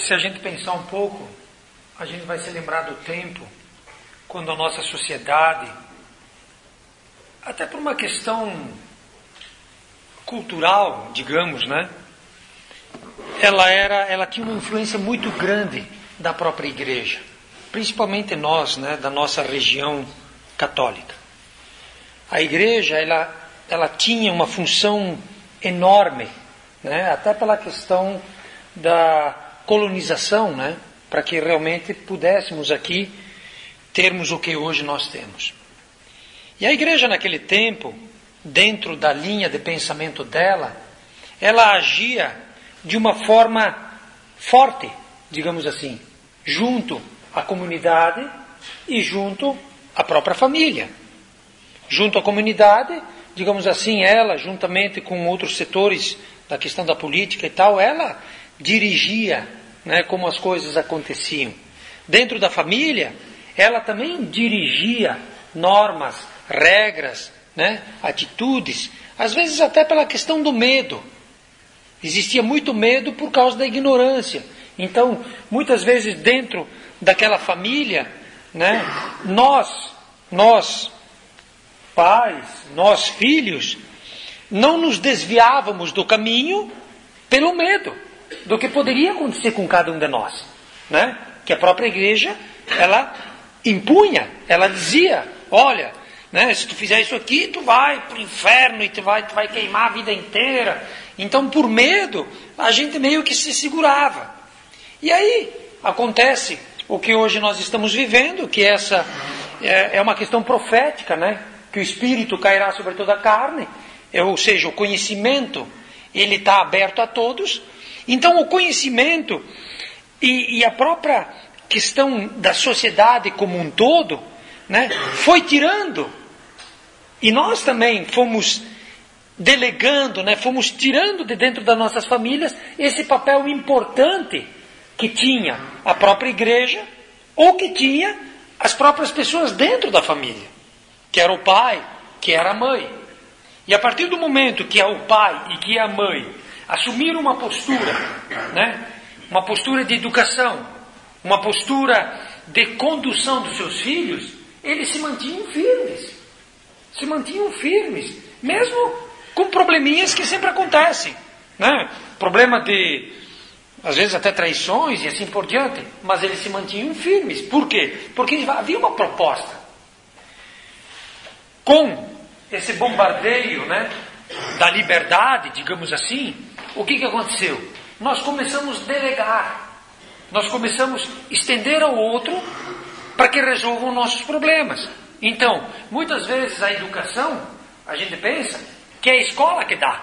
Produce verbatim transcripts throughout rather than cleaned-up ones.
se a gente pensar um pouco, a gente vai se lembrar do tempo quando a nossa sociedade, até por uma questão cultural, digamos, né? Ela era, ela tinha uma influência muito grande da própria igreja, principalmente nós, né, da nossa região católica. A igreja, ela, ela tinha uma função enorme, né, até pela questão da colonização, né, para que realmente pudéssemos aqui termos o que hoje nós temos. E a igreja naquele tempo, dentro da linha de pensamento dela, ela agia de uma forma forte, digamos assim, junto à comunidade e junto à própria família. Junto à comunidade, digamos assim, ela, juntamente com outros setores da questão da política e tal, ela dirigia, né, como as coisas aconteciam. Dentro da família, ela também dirigia normas, regras, né, atitudes, às vezes até pela questão do medo. Existia muito medo por causa da ignorância. Então, muitas vezes dentro daquela família, né, nós, nós, pais, nós, filhos, não nos desviávamos do caminho pelo medo do que poderia acontecer com cada um de nós, né? Que a própria igreja, ela impunha, ela dizia, olha, né, se tu fizer isso aqui, tu vai para o inferno e tu vai, tu vai queimar a vida inteira. Então, por medo, a gente meio que se segurava. E aí acontece o que hoje nós estamos vivendo, que essa é, é uma questão profética, né? Que o Espírito cairá sobre toda a carne, é, ou seja, o conhecimento, ele está aberto a todos. Então, o conhecimento e, e a própria questão da sociedade como um todo, né, foi tirando, e nós também fomos delegando, né, fomos tirando de dentro das nossas famílias esse papel importante que tinha a própria igreja, ou que tinha as próprias pessoas dentro da família, que era o pai, que era a mãe. E a partir do momento que é o pai e que é a mãe assumiram uma postura, né, uma postura de educação, uma postura de condução dos seus filhos, eles se mantinham firmes. Se mantinham firmes, mesmo com probleminhas que sempre acontecem, né? Problema de, às vezes até traições e assim por diante, mas eles se mantinham firmes. Por quê? Porque havia uma proposta. Com esse bombardeio, né, da liberdade, digamos assim, o que, que aconteceu? Nós começamos a delegar, nós começamos a estender ao outro para que resolvam nossos problemas. Então, muitas vezes a educação, a gente pensa que é a escola que dá.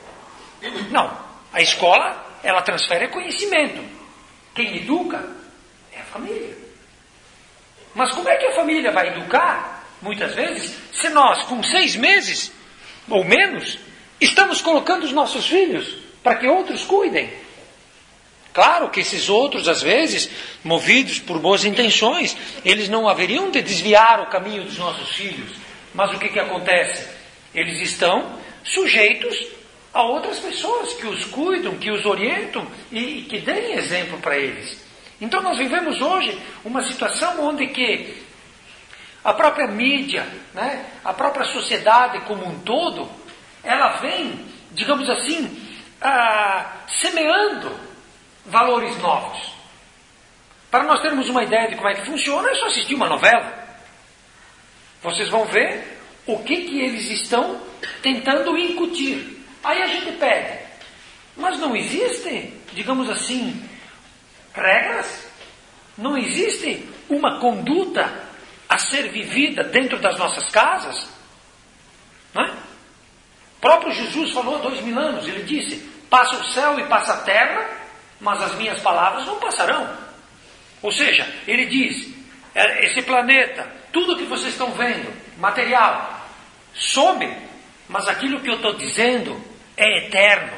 Não, a escola, ela transfere conhecimento. Quem educa é a família. Mas como é que a família vai educar, muitas vezes, se nós, com seis meses, ou menos, estamos colocando os nossos filhos para que outros cuidem? Claro que esses outros, às vezes, movidos por boas intenções, eles não haveriam de desviar o caminho dos nossos filhos. Mas o que, que acontece? Eles estão sujeitos a outras pessoas que os cuidam, que os orientam e, e que deem exemplo para eles. Então nós vivemos hoje uma situação onde que a própria mídia, né, a própria sociedade como um todo, ela vem, digamos assim, ah, semeando valores novos. Para nós termos uma ideia de como é que funciona, é só assistir uma novela. Vocês vão ver o que, que eles estão tentando incutir. Aí a gente pede, mas não existe, digamos assim, regras? Não existe uma conduta a ser vivida dentro das nossas casas? Não é? O próprio Jesus falou há dois mil anos, ele disse, passa o céu e passa a terra, mas as minhas palavras não passarão. Ou seja, ele diz, esse planeta, tudo que vocês estão vendo, material, some, mas aquilo que eu estou dizendo é eterno.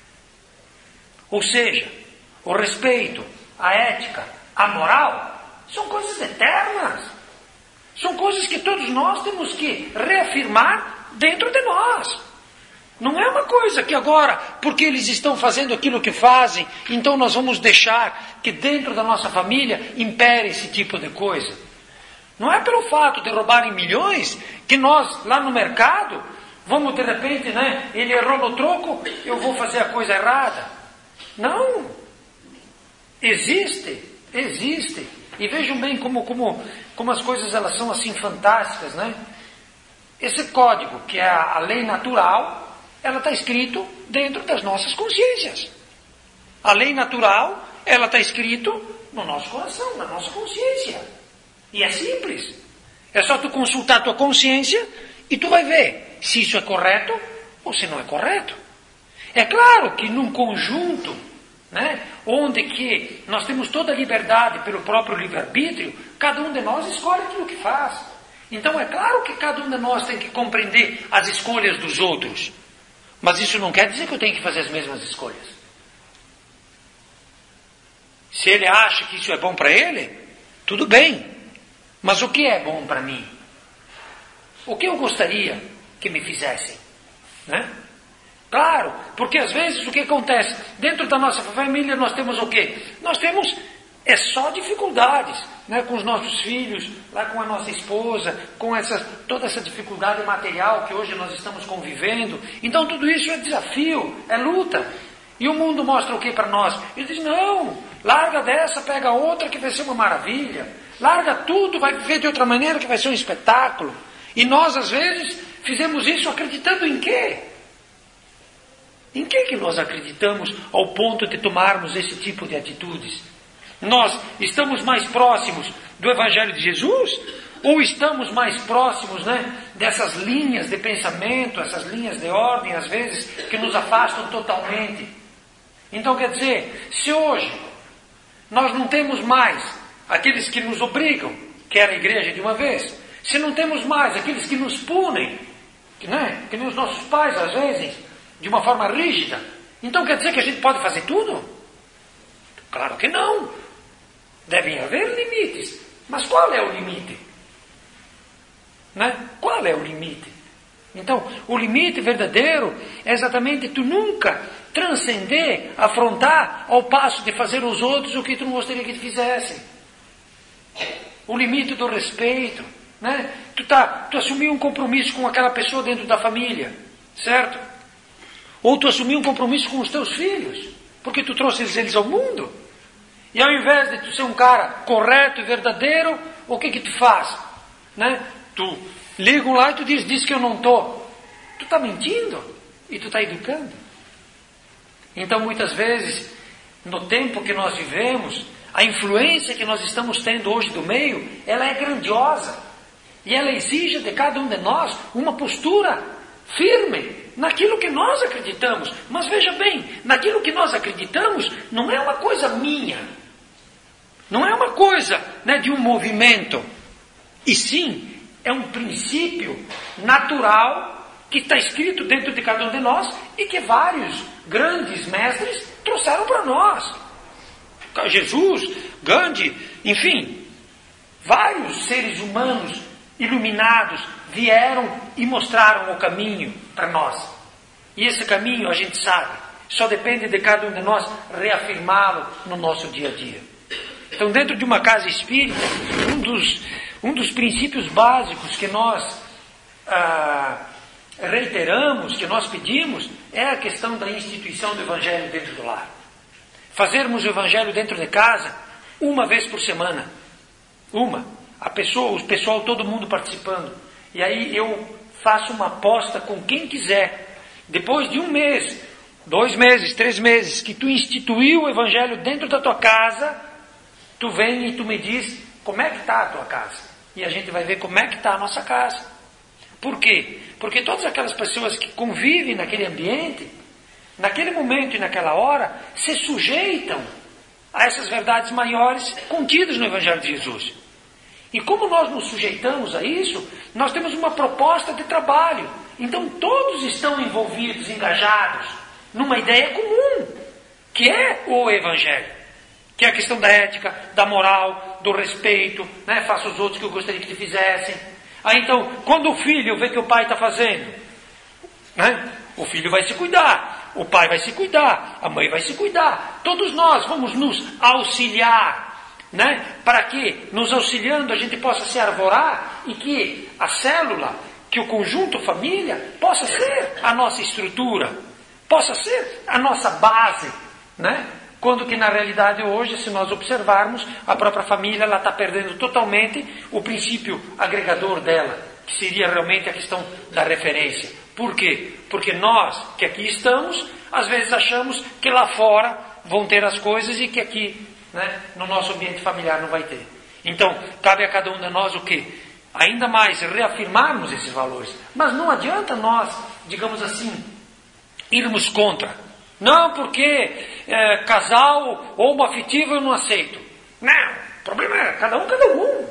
Ou seja, o respeito, a ética, a moral, são coisas eternas. São coisas que todos nós temos que reafirmar dentro de nós. Não é uma coisa que agora, porque eles estão fazendo aquilo que fazem, então nós vamos deixar que dentro da nossa família impere esse tipo de coisa. Não é pelo fato de roubarem milhões que nós, lá no mercado, vamos de repente, né? Ele errou no troco, eu vou fazer a coisa errada. Não. Existe, existe. E vejam bem como, como, como as coisas elas são assim fantásticas, né? Esse código, que é a, a lei natural, ela está escrito dentro das nossas consciências. A lei natural, ela está escrito no nosso coração, na nossa consciência. E é simples. É só tu consultar a tua consciência e tu vai ver se isso é correto ou se não é correto. É claro que num conjunto, né, onde que nós temos toda a liberdade pelo próprio livre-arbítrio, cada um de nós escolhe aquilo que faz. Então é claro que cada um de nós tem que compreender as escolhas dos outros. Mas isso não quer dizer que eu tenho que fazer as mesmas escolhas. Se ele acha que isso é bom para ele, tudo bem. Mas o que é bom para mim? O que eu gostaria que me fizessem? Né? Claro, porque às vezes o que acontece? Dentro da nossa família nós temos o quê? Nós temos é só dificuldades, né? Com os nossos filhos, lá com a nossa esposa, com essa, toda essa dificuldade material que hoje nós estamos convivendo. Então tudo isso é desafio, é luta. E o mundo mostra o que para nós? Ele diz, não, larga dessa, pega outra que vai ser uma maravilha. Larga tudo, vai viver de outra maneira que vai ser um espetáculo. E nós às vezes fizemos isso acreditando em quê? Em que que nós acreditamos ao ponto de tomarmos esse tipo de atitudes? Nós estamos mais próximos do Evangelho de Jesus? Ou estamos mais próximos, né, dessas linhas de pensamento, essas linhas de ordem, às vezes, que nos afastam totalmente? Então, quer dizer, se hoje nós não temos mais aqueles que nos obrigam, que era a igreja de uma vez, se não temos mais aqueles que nos punem, né, que nem os nossos pais, às vezes, de uma forma rígida, então quer dizer que a gente pode fazer tudo? Claro que não. Devem haver limites. Mas qual é o limite? Né? Qual é o limite? Então, o limite verdadeiro é exatamente tu nunca transcender, afrontar ao passo de fazer aos outros o que tu não gostaria que te fizessem. O limite do respeito. Né? Tu, tá, tu assumiu um compromisso com aquela pessoa dentro da família, certo? Ou tu assumiu um compromisso com os teus filhos, porque tu trouxe eles ao mundo. E ao invés de tu ser um cara correto e verdadeiro, o que que tu faz? Né? Tu liga lá e tu diz, diz que eu não estou. Tu está mentindo e tu está educando. Então muitas vezes, no tempo que nós vivemos, a influência que nós estamos tendo hoje do meio, ela é grandiosa. E ela exige de cada um de nós uma postura firme naquilo que nós acreditamos. Mas veja bem, naquilo que nós acreditamos não é uma coisa minha. Não é uma coisa, né, de um movimento. E sim, é um princípio natural que está escrito dentro de cada um de nós e que vários grandes mestres trouxeram para nós. Jesus, Gandhi, enfim, vários seres humanos iluminados vieram e mostraram o caminho para nós. E esse caminho, a gente sabe, só depende de cada um de nós reafirmá-lo no nosso dia a dia. Então, dentro de uma casa espírita, um dos, um dos princípios básicos que nós ah, reiteramos, que nós pedimos, é a questão da instituição do Evangelho dentro do lar. Fazermos o Evangelho dentro de casa uma vez por semana. Uma. A pessoa, o pessoal, todo mundo participando. E aí eu faço uma aposta com quem quiser. Depois de um mês, dois meses, três meses, que tu instituiu o Evangelho dentro da tua casa, tu vem e tu me diz como é que está a tua casa. E a gente vai ver como é que está a nossa casa. Por quê? Porque todas aquelas pessoas que convivem naquele ambiente, naquele momento e naquela hora, se sujeitam a essas verdades maiores contidas no Evangelho de Jesus. E como nós nos sujeitamos a isso, nós temos uma proposta de trabalho. Então todos estão envolvidos, engajados, numa ideia comum, que é o Evangelho. Que é a questão da ética, da moral, do respeito, né? Faça os outros que eu gostaria que te fizessem. Aí então, quando o filho vê que o pai está fazendo, né? O filho vai se cuidar, o pai vai se cuidar, a mãe vai se cuidar. Todos nós vamos nos auxiliar, né? Para que, nos auxiliando, a gente possa se arvorar e que a célula, que o conjunto família, possa ser a nossa estrutura, possa ser a nossa base, né? Quando que na realidade hoje, se nós observarmos, a própria família ela está perdendo totalmente o princípio agregador dela, que seria realmente a questão da referência. Por quê? Porque nós que aqui estamos, às vezes achamos que lá fora vão ter as coisas e que aqui, né, no nosso ambiente familiar não vai ter. Então, cabe a cada um de nós o quê? Ainda mais reafirmarmos esses valores. Mas não adianta nós, digamos assim, irmos contra. Não, porque é, casal homoafetivo eu não aceito. Não, o problema é cada um, cada um.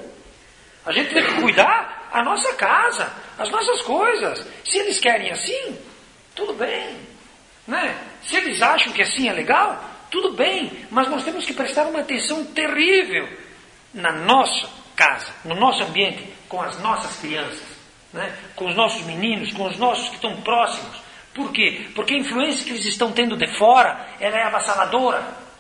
A gente tem que cuidar a nossa casa, as nossas coisas. Se eles querem assim, tudo bem. Né? Se eles acham que assim é legal, tudo bem. Mas nós temos que prestar uma atenção terrível na nossa casa, no nosso ambiente, com as nossas crianças, né? Com os nossos meninos, com os nossos que estão próximos. Por quê? Porque a influência que eles estão tendo de fora, ela é avassaladora.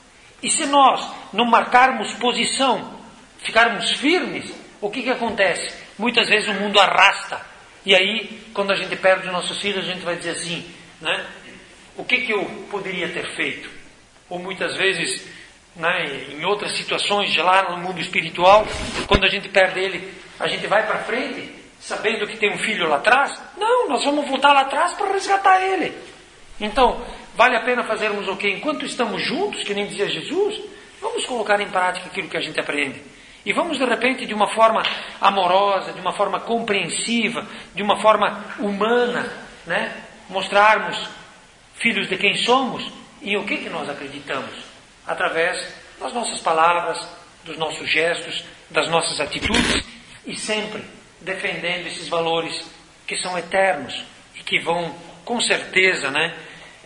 E se nós não marcarmos posição, ficarmos firmes, o que que acontece? Muitas vezes o mundo arrasta. E aí, quando a gente perde os nossos filhos, a gente vai dizer assim, né? O que que eu poderia ter feito? Ou muitas vezes, né, em outras situações, de lá no mundo espiritual, quando a gente perde ele, a gente vai para frente, sabendo que tem um filho lá atrás? Não, nós vamos voltar lá atrás para resgatar ele. Então, vale a pena fazermos o quê? Enquanto estamos juntos, que nem dizia Jesus, vamos colocar em prática aquilo que a gente aprende. E vamos, de repente, de uma forma amorosa, de uma forma compreensiva, de uma forma humana, né, mostrarmos, filhos de quem somos, e o que que nós acreditamos. Através das nossas palavras, dos nossos gestos, das nossas atitudes, e sempre defendendo esses valores que são eternos e que vão, com certeza, né,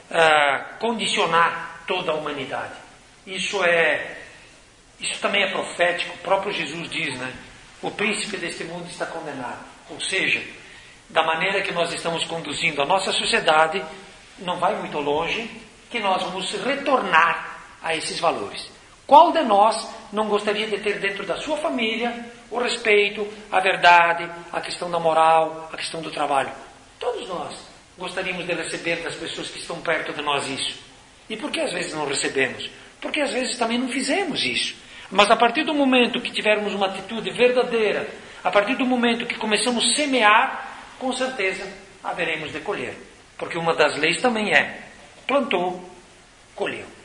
uh, condicionar toda a humanidade. Isso é, isso também é profético. O próprio Jesus diz, né, o príncipe deste mundo está condenado. Ou seja, da maneira que nós estamos conduzindo a nossa sociedade, não vai muito longe que nós vamos retornar a esses valores. Qual de nós não gostaria de ter dentro da sua família o respeito, a verdade, a questão da moral, a questão do trabalho? Todos nós gostaríamos de receber das pessoas que estão perto de nós isso. E por que às vezes não recebemos? Porque às vezes também não fizemos isso. Mas a partir do momento que tivermos uma atitude verdadeira, a partir do momento que começamos a semear, com certeza haveremos de colher. Porque uma das leis também é: plantou, colheu.